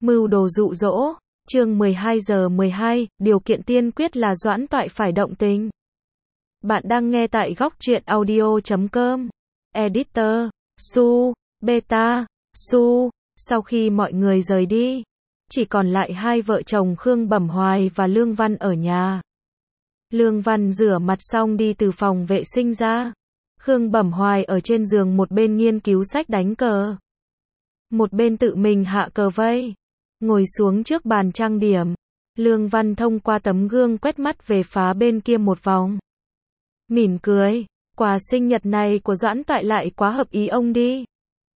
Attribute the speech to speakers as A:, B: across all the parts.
A: Mưu đồ dụ dỗ, chương 12:12, điều kiện tiên quyết là Doãn Toại phải động tình. Bạn đang nghe tại góc truyện audio.com. Editor, Su, Beta, Su. Sau khi mọi người rời đi, chỉ còn lại hai vợ chồng Khương Bẩm Hoài và Lương Văn ở nhà. Lương Văn rửa mặt xong đi từ phòng vệ sinh ra. Khương Bẩm Hoài ở trên giường một bên nghiên cứu sách đánh cờ, một bên tự mình hạ cờ vây, ngồi xuống trước bàn trang điểm. Lương Văn thông qua tấm gương quét mắt về phá bên kia một vòng, mỉm cười, quà sinh nhật này của Doãn Toại lại quá hợp ý ông đi.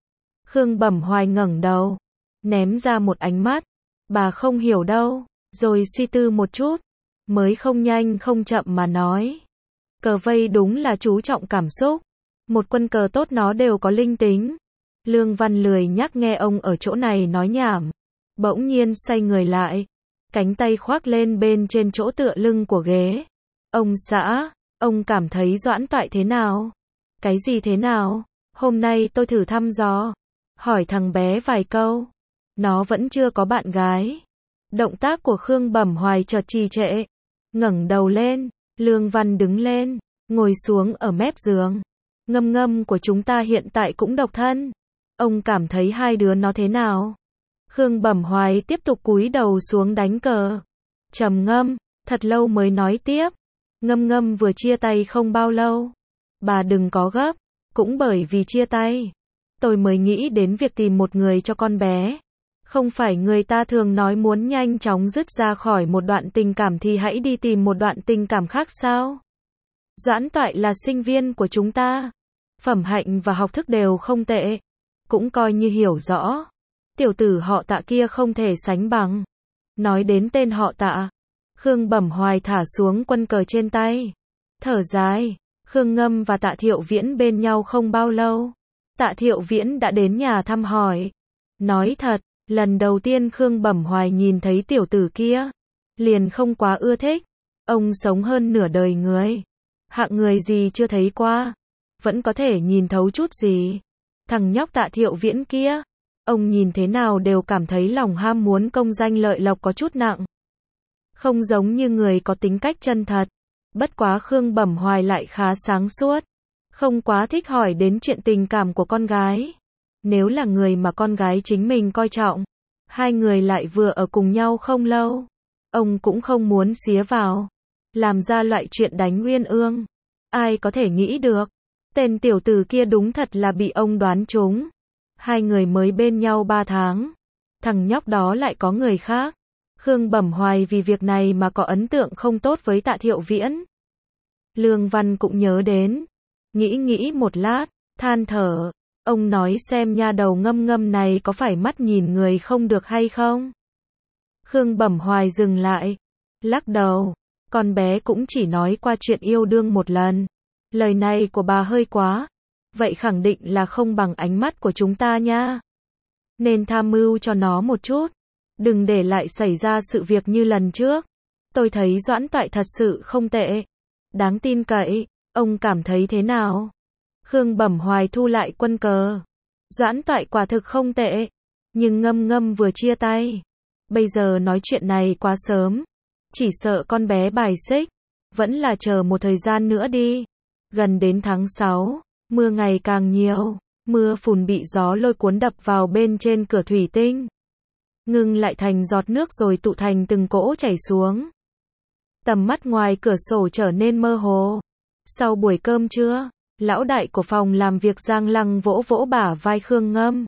A: Khương Bẩm Hoài ngẩng đầu, ném ra một ánh mắt, bà không hiểu đâu, rồi suy tư một chút, mới không nhanh không chậm mà nói. Cờ vây đúng là chú trọng cảm xúc, một quân cờ tốt nó đều có linh tính. Lương Văn lười nhắc nghe ông ở chỗ này nói nhảm, bỗng nhiên xoay người lại, cánh tay khoác lên bên trên chỗ tựa lưng của ghế. Ông xã, ông cảm thấy Doãn Toại thế nào? Cái gì thế nào? Hôm nay tôi thử thăm dò, hỏi thằng bé vài câu, nó vẫn chưa có bạn gái. Động tác của Khương Bẩm Hoài chợt trì trệ, ngẩng đầu lên. Lương Văn đứng lên, ngồi xuống ở mép giường. Ngâm ngâm của chúng ta hiện tại cũng độc thân. Ông cảm thấy hai đứa nó thế nào? Khương Bẩm Hoài tiếp tục cúi đầu xuống đánh cờ. Trầm ngâm, thật lâu mới nói tiếp. Ngâm ngâm vừa chia tay không bao lâu. Bà đừng có gấp, cũng bởi vì chia tay, tôi mới nghĩ đến việc tìm một người cho con bé. Không phải người ta thường nói muốn nhanh chóng dứt ra khỏi một đoạn tình cảm thì hãy đi tìm một đoạn tình cảm khác sao? Doãn Toại là sinh viên của chúng ta, phẩm hạnh và học thức đều không tệ, cũng coi như hiểu rõ. Tiểu tử họ Tạ kia không thể sánh bằng. Nói đến tên họ Tạ, Khương Bẩm Hoài thả xuống quân cờ trên tay, thở dài. Khương Ngâm và Tạ Thiệu Viễn bên nhau không bao lâu, Tạ Thiệu Viễn đã đến nhà thăm hỏi. Nói thật, lần đầu tiên Khương Bẩm Hoài nhìn thấy tiểu tử kia, liền không quá ưa thích. Ông sống hơn nửa đời người, hạng người gì chưa thấy qua, vẫn có thể nhìn thấu chút gì. Thằng nhóc Tạ Thiệu Viễn kia, ông nhìn thế nào đều cảm thấy lòng ham muốn công danh lợi lộc có chút nặng, không giống như người có tính cách chân thật. Bất quá Khương Bẩm Hoài lại khá sáng suốt, không quá thích hỏi đến chuyện tình cảm của con gái. Nếu là người mà con gái chính mình coi trọng, hai người lại vừa ở cùng nhau không lâu, ông cũng không muốn xía vào, làm ra loại chuyện đánh uyên ương. Ai có thể nghĩ được, tên tiểu tử kia đúng thật là bị ông đoán trúng. Hai người mới bên nhau 3 tháng, thằng nhóc đó lại có người khác. Khương Bẩm Hoài vì việc này mà có ấn tượng không tốt với Tạ Thiệu Viễn. Lương Văn cũng nhớ đến, nghĩ một lát, than thở. Ông nói xem nha đầu Ngâm Ngâm này có phải mắt nhìn người không được hay không? Khương Bẩm Hoài dừng lại, lắc đầu. Con bé cũng chỉ nói qua chuyện yêu đương một lần. Lời này của bà hơi quá. Vậy khẳng định là không bằng ánh mắt của chúng ta nha. Nên tham mưu cho nó một chút, đừng để lại xảy ra sự việc như lần trước. Tôi thấy Doãn Toại thật sự không tệ, đáng tin cậy. Ông cảm thấy thế nào? Khương Bẩm Hoài thu lại quân cờ. Doãn Toại quả thực không tệ, nhưng Ngâm Ngâm vừa chia tay, bây giờ nói chuyện này quá sớm, chỉ sợ con bé bài xích. Vẫn là chờ một thời gian nữa đi. Gần đến tháng 6, mưa ngày càng nhiều, mưa phùn bị gió lôi cuốn đập vào bên trên cửa thủy tinh, ngưng lại thành giọt nước rồi tụ thành từng cỗ chảy xuống. Tầm mắt ngoài cửa sổ trở nên mơ hồ. Sau buổi cơm trưa, lão đại của phòng làm việc Giang Lăng vỗ vỗ bả vai Khương Ngâm,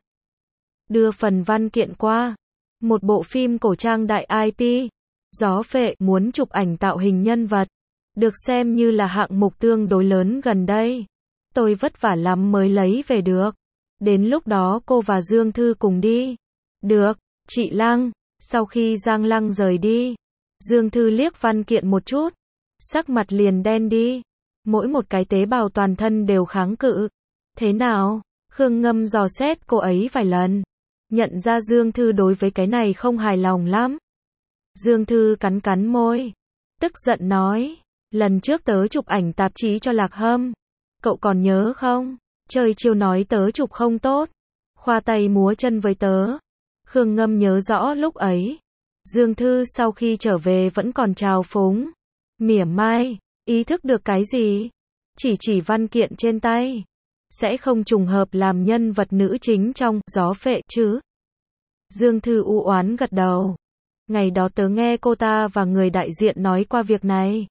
A: đưa phần văn kiện qua. Một bộ phim cổ trang đại IP, Gió Phệ, muốn chụp ảnh tạo hình nhân vật, được xem như là hạng mục tương đối lớn gần đây. Tôi vất vả lắm mới lấy về được. Đến lúc đó cô và Dương Thư cùng đi. Được, chị Lăng. Sau khi Giang Lăng rời đi, Dương Thư liếc văn kiện một chút, sắc mặt liền đen đi. Mỗi một cái tế bào toàn thân đều kháng cự. Thế nào? Khương Ngâm dò xét cô ấy vài lần, nhận ra Dương Thư đối với cái này không hài lòng lắm. Dương Thư cắn cắn môi, tức giận nói, lần trước tớ chụp ảnh tạp chí cho Lạc Hâm, cậu còn nhớ không? Trời chiều nói tớ chụp không tốt, khoa tay múa chân với tớ. Khương Ngâm nhớ rõ lúc ấy, Dương Thư sau khi trở về vẫn còn trào phúng, mỉa mai, ý thức được cái gì? Chỉ văn kiện trên tay, sẽ không trùng hợp làm nhân vật nữ chính trong Gió Phệ chứ? Dương Thư u oán gật đầu. Ngày đó tớ nghe cô ta và người đại diện nói qua việc này.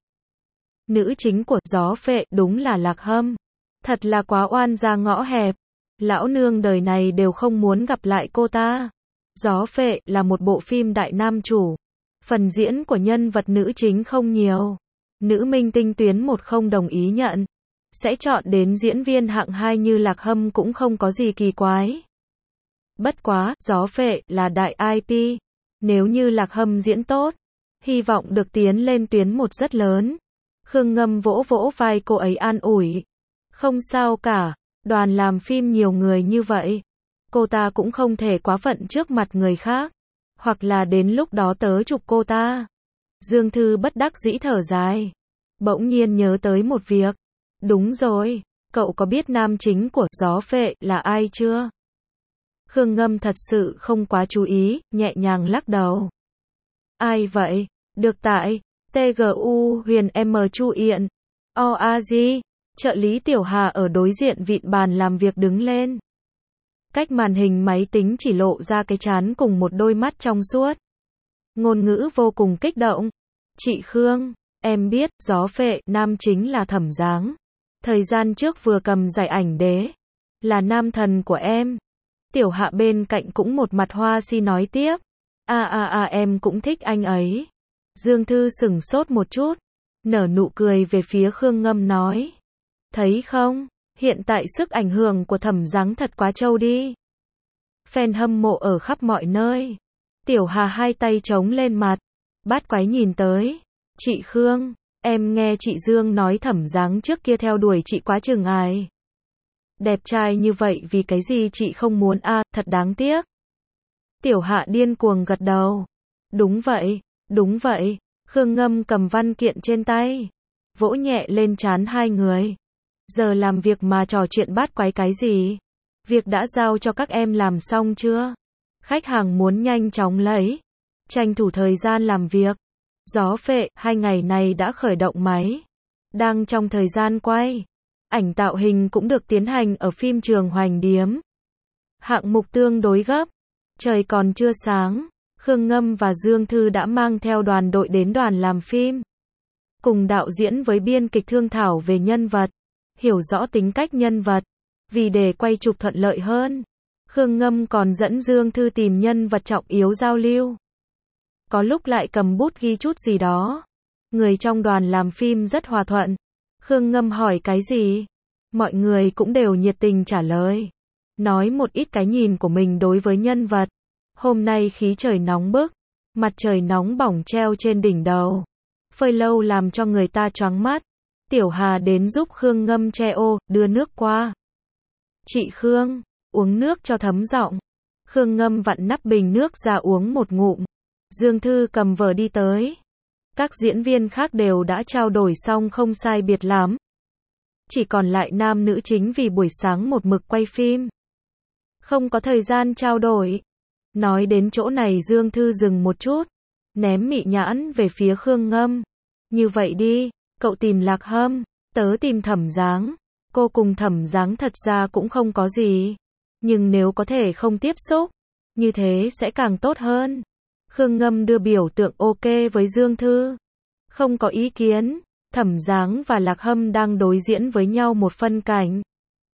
A: Nữ chính của Gió Phệ đúng là Lạc Hâm. Thật là quá oan ra ngõ hẹp. Lão nương đời này đều không muốn gặp lại cô ta. Gió Phệ là một bộ phim đại nam chủ. Phần diễn của nhân vật nữ chính không nhiều. Nữ minh tinh tuyến 1 không đồng ý nhận. Sẽ chọn đến diễn viên hạng 2 như Lạc Hâm cũng không có gì kỳ quái. Bất quá, Gió Phệ là đại IP. Nếu như Lạc Hâm diễn tốt, hy vọng được tiến lên tuyến 1 rất lớn. Khương Ngâm vỗ vỗ vai cô ấy an ủi. Không sao cả, đoàn làm phim nhiều người như vậy. Cô ta cũng không thể quá phận trước mặt người khác. Hoặc là đến lúc đó tớ chụp cô ta. Dương Thư bất đắc dĩ thở dài. Bỗng nhiên nhớ tới một việc. Đúng rồi, cậu có biết nam chính của Gió Phệ là ai chưa? Khương Ngâm thật sự không quá chú ý, nhẹ nhàng lắc đầu. Ai vậy? Được tại TGU Huyền M Chu Yện. OAZ, trợ lý Tiểu Hà ở đối diện vịn bàn làm việc đứng lên. Cách màn hình máy tính chỉ lộ ra cái trán cùng một đôi mắt trong suốt. Ngôn ngữ vô cùng kích động. Chị Khương, em biết, Gió Phệ, nam chính là Thẩm Giáng. Thời gian trước vừa cầm giải ảnh đế. Là nam thần của em. Tiểu Hạ bên cạnh cũng một mặt hoa si nói tiếp. Em cũng thích anh ấy. Dương Thư sửng sốt một chút. Nở nụ cười về phía Khương Ngâm nói. Thấy không, hiện tại sức ảnh hưởng của Thẩm Giáng thật quá trâu đi. Fan hâm mộ ở khắp mọi nơi. Tiểu Hà hai tay chống lên mặt. Bát quái nhìn tới. Chị Khương, em nghe chị Dương nói Thẩm Giáng trước kia theo đuổi chị quá chừng ai. Đẹp trai như vậy vì cái gì chị không muốn thật đáng tiếc. Tiểu Hạ điên cuồng gật đầu. Đúng vậy. Khương Ngâm cầm văn kiện trên tay. Vỗ nhẹ lên trán hai người. Giờ làm việc mà trò chuyện bát quái cái gì? Việc đã giao cho các em làm xong chưa? Khách hàng muốn nhanh chóng lấy. Tranh thủ thời gian làm việc. Gió Phệ, 2 ngày này đã khởi động máy. Đang trong thời gian quay. Ảnh tạo hình cũng được tiến hành ở phim trường Hoành Điếm. Hạng mục tương đối gấp. Trời còn chưa sáng, Khương Ngâm và Dương Thư đã mang theo đoàn đội đến đoàn làm phim. Cùng đạo diễn với biên kịch thương thảo về nhân vật, hiểu rõ tính cách nhân vật. Vì để quay chụp thuận lợi hơn, Khương Ngâm còn dẫn Dương Thư tìm nhân vật trọng yếu giao lưu. Có lúc lại cầm bút ghi chút gì đó. Người trong đoàn làm phim rất hòa thuận. Khương Ngâm hỏi cái gì? Mọi người cũng đều nhiệt tình trả lời. Nói một ít cái nhìn của mình đối với nhân vật. Hôm nay khí trời nóng bức. Mặt trời nóng bỏng treo trên đỉnh đầu. Phơi lâu làm cho người ta choáng mắt. Tiểu Hà đến giúp Khương Ngâm che ô, đưa nước qua. Chị Khương, uống nước cho thấm giọng. Khương Ngâm vặn nắp bình nước ra uống một ngụm. Dương Thư cầm vở đi tới. Các diễn viên khác đều đã trao đổi xong không sai biệt lắm. Chỉ còn lại nam nữ chính vì buổi sáng một mực quay phim. Không có thời gian trao đổi. Nói đến chỗ này Dương Thư dừng một chút. Ném mị nhãn về phía Khương Ngâm. Như vậy đi, cậu tìm Lạc Hâm, tớ tìm Thẩm Giáng. Cô cùng Thẩm Giáng thật ra cũng không có gì. Nhưng nếu có thể không tiếp xúc, như thế sẽ càng tốt hơn. Khương Ngâm đưa biểu tượng ok với Dương Thư. Không có ý kiến. Thẩm Giáng và Lạc Hâm đang đối diễn với nhau một phân cảnh.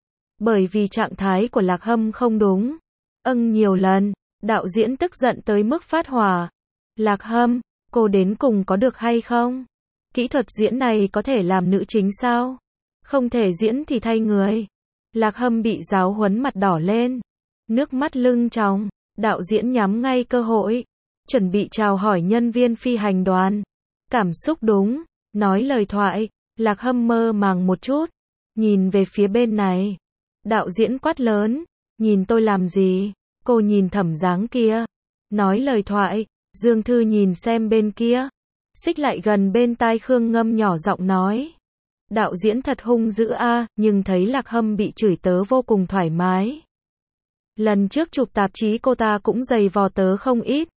A: Bởi vì trạng thái của Lạc Hâm không đúng. Nhiều lần, đạo diễn tức giận tới mức phát hỏa. Lạc Hâm, cô đến cùng có được hay không? Kỹ thuật diễn này có thể làm nữ chính sao? Không thể diễn thì thay người. Lạc Hâm bị giáo huấn mặt đỏ lên. Nước mắt lưng tròng. Đạo diễn nhắm ngay cơ hội. Chuẩn bị chào hỏi nhân viên phi hành đoàn. Cảm xúc đúng. Nói lời thoại. Lạc Hâm mơ màng một chút. Nhìn về phía bên này. Đạo diễn quát lớn. Nhìn tôi làm gì? Cô nhìn Thẩm Giáng kia. Nói lời thoại. Dương Thư nhìn xem bên kia. Xích lại gần bên tai Khương Ngâm nhỏ giọng nói. Đạo diễn thật hung dữ nhưng thấy Lạc Hâm bị chửi tớ vô cùng thoải mái. Lần trước chụp tạp chí cô ta cũng giày vò tớ không ít.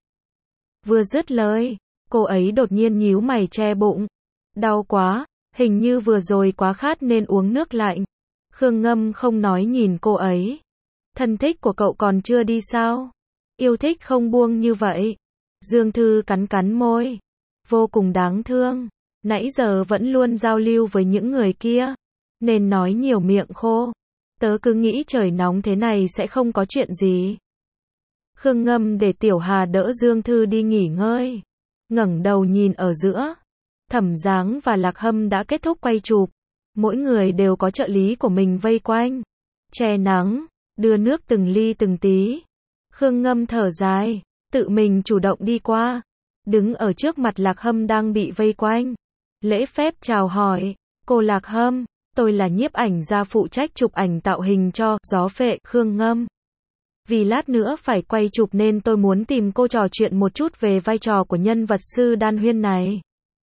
A: Vừa dứt lời, cô ấy đột nhiên nhíu mày che bụng. Đau quá, hình như vừa rồi quá khát nên uống nước lạnh. Khương Ngâm không nói nhìn cô ấy. Thân thích của cậu còn chưa đi sao? Yêu thích không buông như vậy. Dương Thư cắn cắn môi. Vô cùng đáng thương. Nãy giờ vẫn luôn giao lưu với những người kia. Nên nói nhiều miệng khô. Tớ cứ nghĩ trời nóng thế này sẽ không có chuyện gì. Khương Ngâm để Tiểu Hà đỡ Dương Thư đi nghỉ ngơi. Ngẩng đầu nhìn ở giữa. Thẩm Giáng và Lạc Hâm đã kết thúc quay chụp. Mỗi người đều có trợ lý của mình vây quanh. Che nắng, đưa nước từng ly từng tí. Khương Ngâm thở dài, tự mình chủ động đi qua. Đứng ở trước mặt Lạc Hâm đang bị vây quanh. Lễ phép chào hỏi, cô Lạc Hâm, tôi là nhiếp ảnh gia phụ trách chụp ảnh tạo hình cho Gió Phệ Khương Ngâm. Vì lát nữa phải quay chụp nên tôi muốn tìm cô trò chuyện một chút về vai trò của nhân vật Sư Đan Huyên này.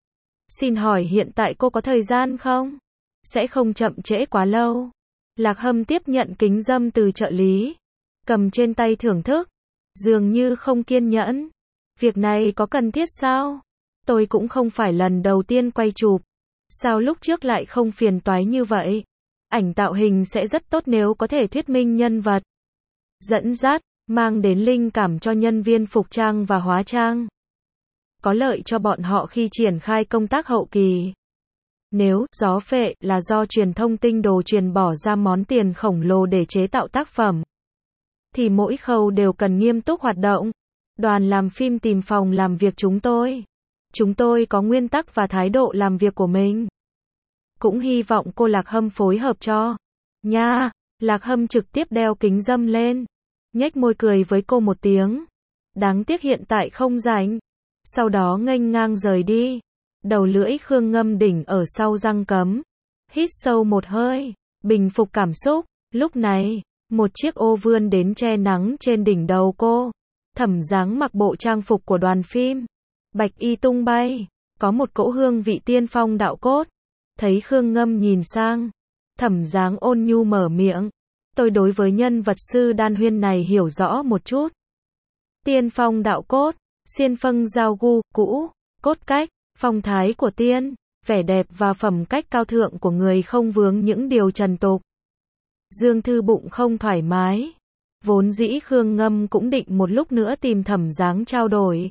A: Xin hỏi hiện tại cô có thời gian không? Sẽ không chậm trễ quá lâu. Lạc Hâm tiếp nhận kính dâm từ trợ lý. Cầm trên tay thưởng thức. Dường như không kiên nhẫn. Việc này có cần thiết sao? Tôi cũng không phải lần đầu tiên quay chụp. Sao lúc trước lại không phiền toái như vậy? Ảnh tạo hình sẽ rất tốt nếu có thể thuyết minh nhân vật. Dẫn dắt, mang đến linh cảm cho nhân viên phục trang và hóa trang. Có lợi cho bọn họ khi triển khai công tác hậu kỳ. Nếu Gió Phệ là do truyền thông tinh đồ truyền bỏ ra món tiền khổng lồ để chế tạo tác phẩm, thì mỗi khâu đều cần nghiêm túc hoạt động. Đoàn làm phim tìm phòng làm việc chúng tôi. Chúng tôi có nguyên tắc và thái độ làm việc của mình. Cũng hy vọng cô Lạc Hâm phối hợp cho. Nha, Lạc Hâm trực tiếp đeo kính dâm lên. Nhếch môi cười với cô một tiếng. Đáng tiếc hiện tại không rảnh. Sau đó nghênh ngang rời đi. Đầu lưỡi Khương Ngâm đỉnh ở sau răng cấm. Hít sâu một hơi, bình phục cảm xúc. Lúc này, một chiếc ô vươn đến che nắng trên đỉnh đầu cô. Thẩm Giáng mặc bộ trang phục của đoàn phim. Bạch y tung bay, có một cỗ hương vị tiên phong đạo cốt. Thấy Khương Ngâm nhìn sang, Thẩm Giáng ôn nhu mở miệng. Tôi đối với nhân vật Sư Đan Huyên này hiểu rõ một chút. Tiên phong đạo cốt, xiên phâng giao gu, cũ, cốt cách, phong thái của tiên, vẻ đẹp và phẩm cách cao thượng của người không vướng những điều trần tục. Dương Thư bụng không thoải mái. Vốn dĩ Khương Ngâm cũng định một lúc nữa tìm Thẩm Giáng trao đổi.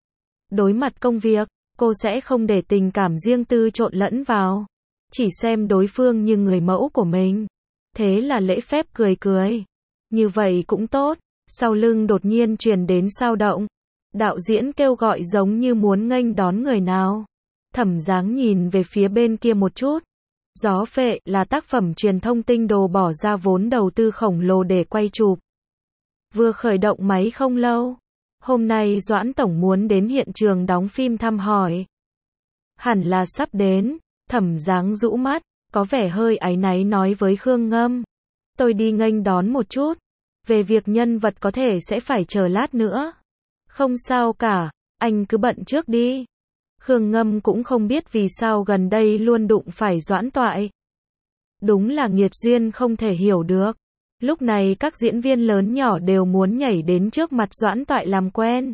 A: Đối mặt công việc, cô sẽ không để tình cảm riêng tư trộn lẫn vào. Chỉ xem đối phương như người mẫu của mình. Thế là lễ phép cười cười. Như vậy cũng tốt. Sau lưng đột nhiên truyền đến sao động. Đạo diễn kêu gọi giống như muốn nghênh đón người nào. Thẩm Giáng nhìn về phía bên kia một chút. Gió Phệ là tác phẩm truyền thông tinh đồ bỏ ra vốn đầu tư khổng lồ để quay chụp. Vừa khởi động máy không lâu. Hôm nay Doãn Tổng muốn đến hiện trường đóng phim thăm hỏi. Hẳn là sắp đến. Thẩm Giáng rũ mắt, có vẻ hơi áy náy nói với Khương Ngâm. Tôi đi nghênh đón một chút. Về việc nhân vật có thể sẽ phải chờ lát nữa. Không sao cả, anh cứ bận trước đi. Khương Ngâm cũng không biết vì sao gần đây luôn đụng phải Doãn Toại. Đúng là nghiệt duyên không thể hiểu được. Lúc này các diễn viên lớn nhỏ đều muốn nhảy đến trước mặt Doãn Toại làm quen.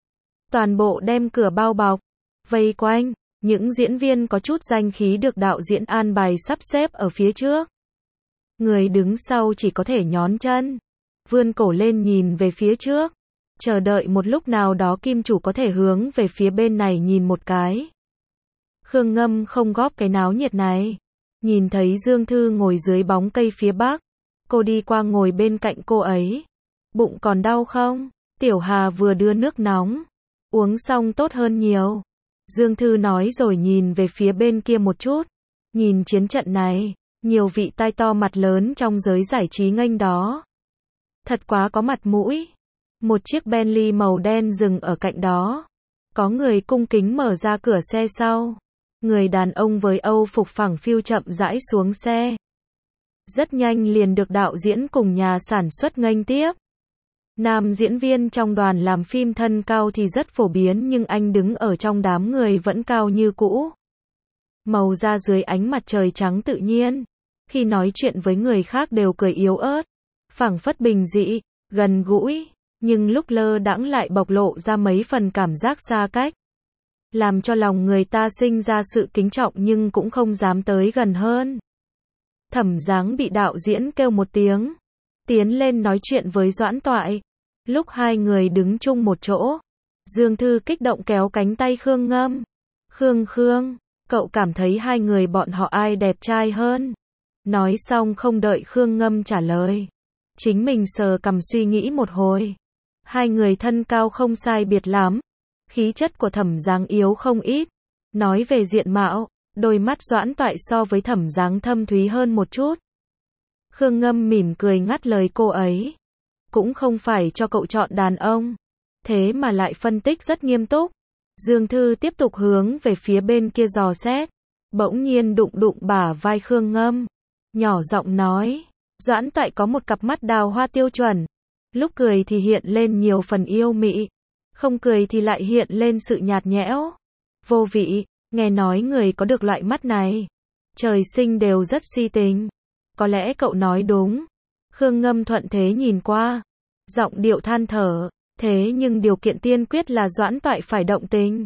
A: Toàn bộ đem cửa bao bọc, vây quanh. Những diễn viên có chút danh khí được đạo diễn an bài sắp xếp ở phía trước. Người đứng sau chỉ có thể nhón chân, vươn cổ lên nhìn về phía trước. Chờ đợi một lúc nào đó kim chủ có thể hướng về phía bên này nhìn một cái. Khương Ngâm không góp cái náo nhiệt này. Nhìn thấy Dương Thư ngồi dưới bóng cây phía bắc. Cô đi qua ngồi bên cạnh cô ấy. Bụng còn đau không? Tiểu Hà vừa đưa nước nóng. Uống xong tốt hơn nhiều. Dương Thư nói rồi nhìn về phía bên kia một chút. Nhìn chiến trận này, nhiều vị tai to mặt lớn trong giới giải trí nghênh đó. Thật quá có mặt mũi. Một chiếc Bentley màu đen dừng ở cạnh đó. Có người cung kính mở ra cửa xe sau. Người đàn ông với Âu phục phẳng phiu chậm rãi xuống xe. Rất nhanh liền được đạo diễn cùng nhà sản xuất nghênh tiếp. Nam diễn viên trong đoàn làm phim thân cao thì rất phổ biến nhưng anh đứng ở trong đám người vẫn cao như cũ. Màu da dưới ánh mặt trời trắng tự nhiên. Khi nói chuyện với người khác đều cười yếu ớt. Phảng phất bình dị. gần gũi, nhưng lúc lơ đãng lại bộc lộ ra mấy phần cảm giác xa cách, làm cho lòng người ta sinh ra sự kính trọng nhưng cũng không dám tới gần hơn. Thẩm Giáng bị đạo diễn kêu một tiếng, tiến lên nói chuyện với Doãn Toại. Lúc hai người đứng chung một chỗ, Dương Thư kích động kéo cánh tay Khương Ngâm. Khương, cậu cảm thấy hai người bọn họ ai đẹp trai hơn? Nói xong không đợi Khương Ngâm trả lời, chính mình sờ cằm suy nghĩ một hồi. Hai người thân cao không sai biệt lắm, khí chất của Thẩm Giáng yếu không ít. Nói về diện mạo, đôi mắt Doãn Toại so với Thẩm Giáng thâm thúy hơn một chút. Khương Ngâm mỉm cười ngắt lời cô ấy. Cũng không phải cho cậu chọn đàn ông, thế mà lại phân tích rất nghiêm túc. Dương Thư tiếp tục hướng về phía bên kia dò xét, bỗng nhiên đụng bả vai Khương Ngâm, nhỏ giọng nói, Doãn Toại có một cặp mắt đào hoa tiêu chuẩn, lúc cười thì hiện lên nhiều phần yêu mị, không cười thì lại hiện lên sự nhạt nhẽo, vô vị. Nghe nói người có được loại mắt này, trời sinh đều rất si tình. Có lẽ cậu nói đúng. Khương Ngâm thuận thế nhìn qua, giọng điệu than thở, thế nhưng điều kiện tiên quyết là Doãn Toại phải động tình.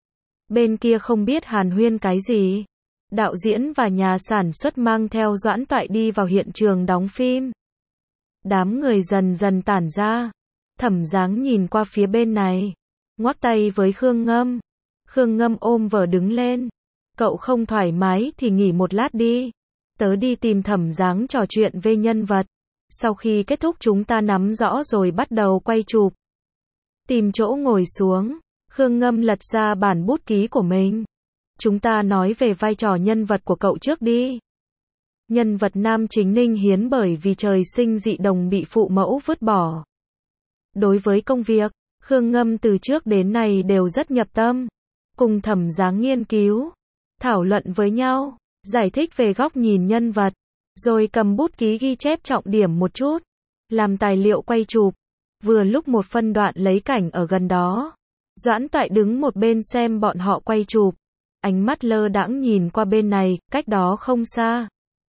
A: Bên kia không biết hàn huyên cái gì. Đạo diễn và nhà sản xuất mang theo Doãn Toại đi vào hiện trường đóng phim. Đám người dần dần tản ra. Thẩm Giáng nhìn qua phía bên này, ngoắc tay với Khương Ngâm. Khương Ngâm ôm vở đứng lên. Cậu không thoải mái thì nghỉ một lát đi. Tớ đi tìm Thẩm Giáng trò chuyện về nhân vật. Sau khi kết thúc chúng ta nắm rõ rồi bắt đầu quay chụp. Tìm chỗ ngồi xuống, Khương Ngâm lật ra bản bút ký của mình. Chúng ta nói về vai trò nhân vật của cậu trước đi. Nhân vật nam chính Ninh Hiến bởi vì trời sinh dị đồng bị phụ mẫu vứt bỏ. Đối với công việc, Khương Ngâm từ trước đến nay đều rất nhập tâm. Cùng Thẩm Giáng nghiên cứu, thảo luận với nhau, giải thích về góc nhìn nhân vật, rồi cầm bút ký ghi chép trọng điểm một chút, làm tài liệu quay chụp. Vừa lúc một phân đoạn lấy cảnh ở gần đó, Doãn Toại đứng một bên xem bọn họ quay chụp, ánh mắt lơ đãng nhìn qua bên này, cách đó không xa.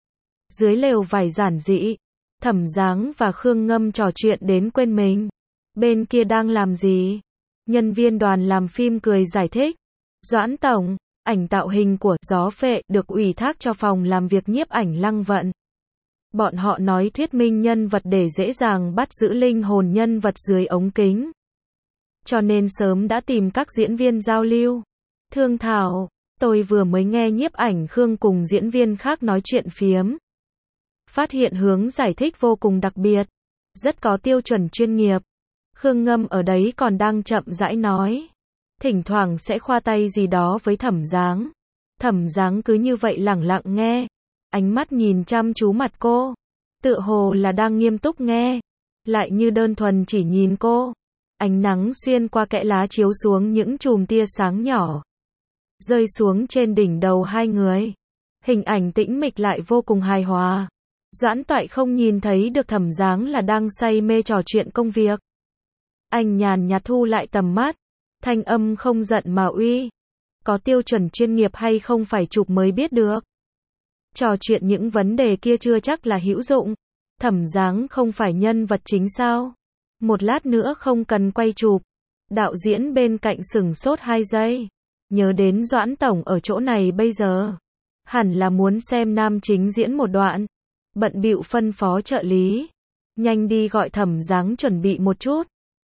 A: Dưới lều vải giản dị, Thẩm Giáng và Khương Ngâm trò chuyện đến quên mình. Bên kia đang làm gì? Nhân viên đoàn làm phim cười giải thích. Doãn tổng, ảnh tạo hình của Gió Phệ được ủy thác cho phòng làm việc nhiếp ảnh Lăng Vận. Bọn họ nói thuyết minh nhân vật để dễ dàng bắt giữ linh hồn nhân vật dưới ống kính. Cho nên sớm đã tìm các diễn viên giao lưu, thương thảo. Tôi vừa mới nghe nhiếp ảnh Khương cùng diễn viên khác nói chuyện phiếm. Phát hiện hướng giải thích vô cùng đặc biệt, rất có tiêu chuẩn chuyên nghiệp. Khương Ngâm ở đấy còn đang chậm rãi nói. Thỉnh thoảng sẽ khoa tay gì đó với Thẩm Giáng. Thẩm Giáng cứ như vậy lẳng lặng nghe, ánh mắt nhìn chăm chú mặt cô, tựa hồ là đang nghiêm túc nghe, lại như đơn thuần chỉ nhìn cô. Ánh nắng xuyên qua kẽ lá chiếu xuống những chùm tia sáng nhỏ, rơi xuống trên đỉnh đầu hai người. Hình ảnh tĩnh mịch lại vô cùng hài hòa. Doãn Toại không nhìn thấy được Thẩm Giáng là đang say mê trò chuyện công việc. Anh nhàn nhạt thu lại tầm mắt, thanh âm không giận mà uy. Có tiêu chuẩn chuyên nghiệp hay không phải chụp mới biết được. Trò chuyện những vấn đề kia chưa chắc là hữu dụng. Thẩm Giáng không phải nhân vật chính sao? Một lát nữa không cần quay chụp. Đạo diễn bên cạnh sửng sốt 2 giây. Nhớ đến Doãn tổng ở chỗ này bây giờ. Hẳn là muốn xem nam chính diễn một đoạn. Bận bịu phân phó trợ lý. Nhanh đi gọi Thẩm Giáng chuẩn bị một chút.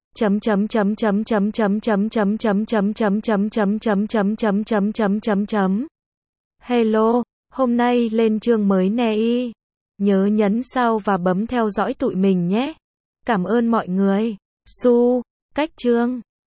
A: Hello, hôm nay lên chương mới nè y. Nhớ nhấn sau và bấm theo dõi tụi mình nhé. Cảm ơn mọi người. Su, cách chương.